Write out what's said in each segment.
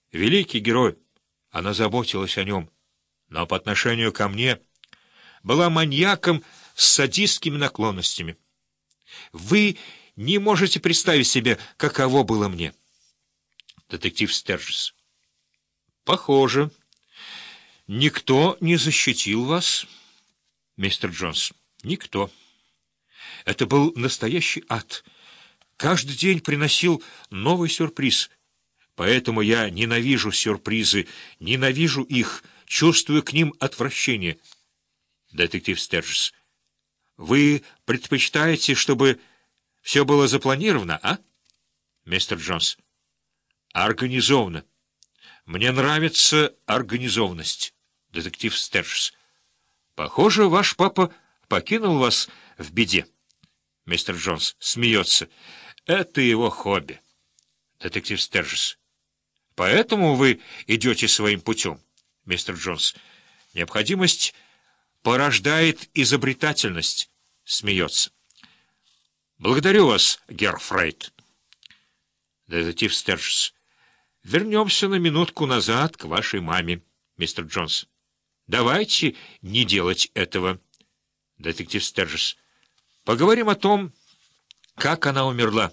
Великий герой. Она заботилась о нем, но по отношению ко мне была маньяком с садистскими наклонностями. Вы не можете представить себе, каково было мне. Детектив Стерджес. Похоже. Никто не защитил вас, мистер Джонс. Никто. Это был настоящий ад. Каждый день приносил новый сюрприз. Поэтому я ненавижу сюрпризы, ненавижу их, чувствую к ним отвращение. Детектив Стерджес. Вы предпочитаете, чтобы все было запланировано, а? Мистер Джонс. Организовано. Мне нравится организованность. Детектив Стерджес. Похоже, ваш папа покинул вас в беде. Мистер Джонс смеется. Это его хобби. Детектив Стерджес. Поэтому вы идете своим путем, мистер Джонс. Необходимость порождает изобретательность. Смеется. Благодарю вас, герр Фрейд. Детектив Стерджес. Вернемся на минутку назад к вашей маме, мистер Джонс. Давайте не делать этого. Детектив Стерджес. Поговорим о том, как она умерла.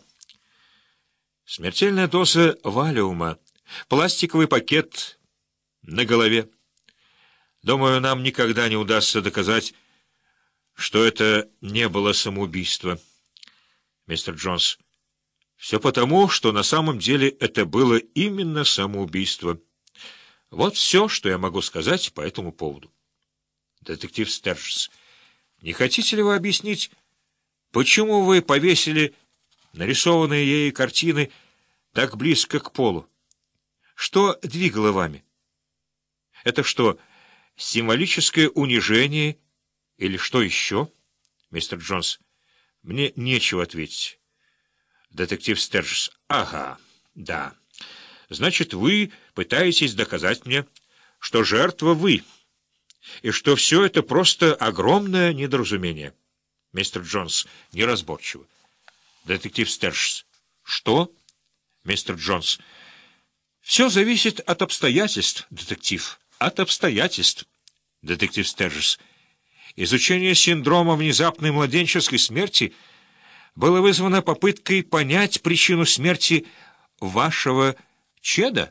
Смертельная доза валиума, пластиковый пакет на голове. Думаю, нам никогда не удастся доказать, что это не было самоубийство. Мистер Джонс. Все потому, что на самом деле это было именно самоубийство. Вот все, что я могу сказать по этому поводу. Детектив Стерджес. Не хотите ли вы объяснить, почему вы повесили нарисованные ею картины так близко к полу? Что двигало вами? Это что, символическое унижение или что еще? Мистер Джонс. Мне нечего ответить. Детектив Стерджес. Ага, да. Значит, вы пытаетесь доказать мне, что жертва вы, и что все это просто огромное недоразумение. Мистер Джонс. Неразборчиво. Детектив Стерджес. Что? Мистер Джонс. Все зависит от обстоятельств, детектив. От обстоятельств. Детектив Стерджес. Изучение синдрома внезапной младенческой смерти было вызвано попыткой понять причину смерти вашего чеда?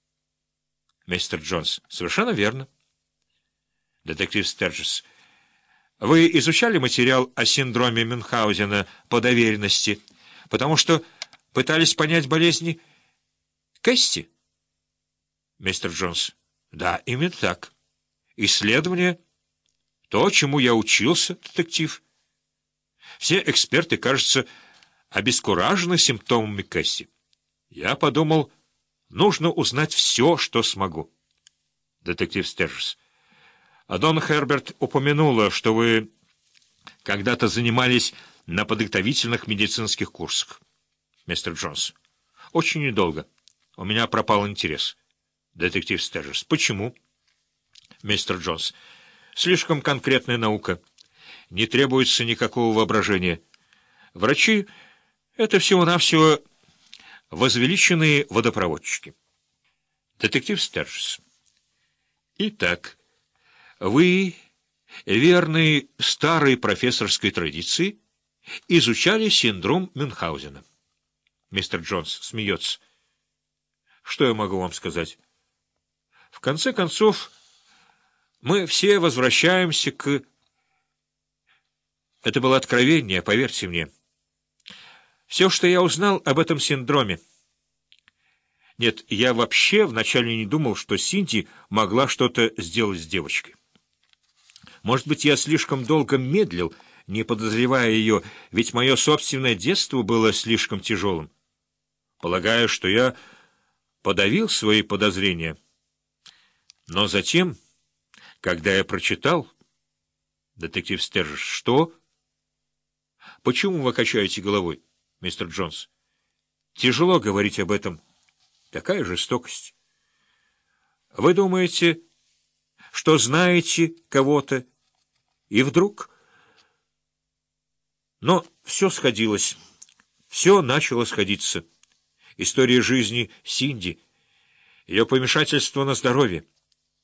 Мистер Джонс. Совершенно верно. Детектив Стерджес. Вы изучали материал о синдроме Мюнхгаузена по доверенности, потому что пытались понять болезни Кэсси? Мистер Джонс. Да, именно так. Исследование — то, чему я учился, детектив. Все эксперты, кажется, обескуражены симптомами Кэсси. Я подумал, нужно узнать все, что смогу. Детектив Стерджес. А Дон Херберт упомянула, что вы когда-то занимались на подготовительных медицинских курсах. Мистер Джонс. Очень недолго. У меня пропал интерес. Детектив Стерджес. Почему? Мистер Джонс. Слишком конкретная наука. Не требуется никакого воображения. Врачи — это всего-навсего возвеличенные водопроводчики. Детектив Стерджес. Итак, вы, верный старой профессорской традиции, изучали синдром Мюнхгаузена. Мистер Джонс смеется. Что я могу вам сказать? В конце концов, мы все возвращаемся к... Это было откровение, поверьте мне. Все, что я узнал об этом синдроме... Нет, я вообще вначале не думал, что Синди могла что-то сделать с девочкой. Может быть, я слишком долго медлил, не подозревая ее, ведь мое собственное детство было слишком тяжелым. Полагаю, что я подавил свои подозрения. Но затем, когда я прочитал... Детектив Стерджес. Что? Почему вы качаете головой, мистер Джонс? Тяжело говорить об этом. Такая жестокость. Вы думаете, что знаете кого-то, и вдруг... Но все сходилось. Все начало сходиться. История жизни Синди. ее помешательство на здоровье.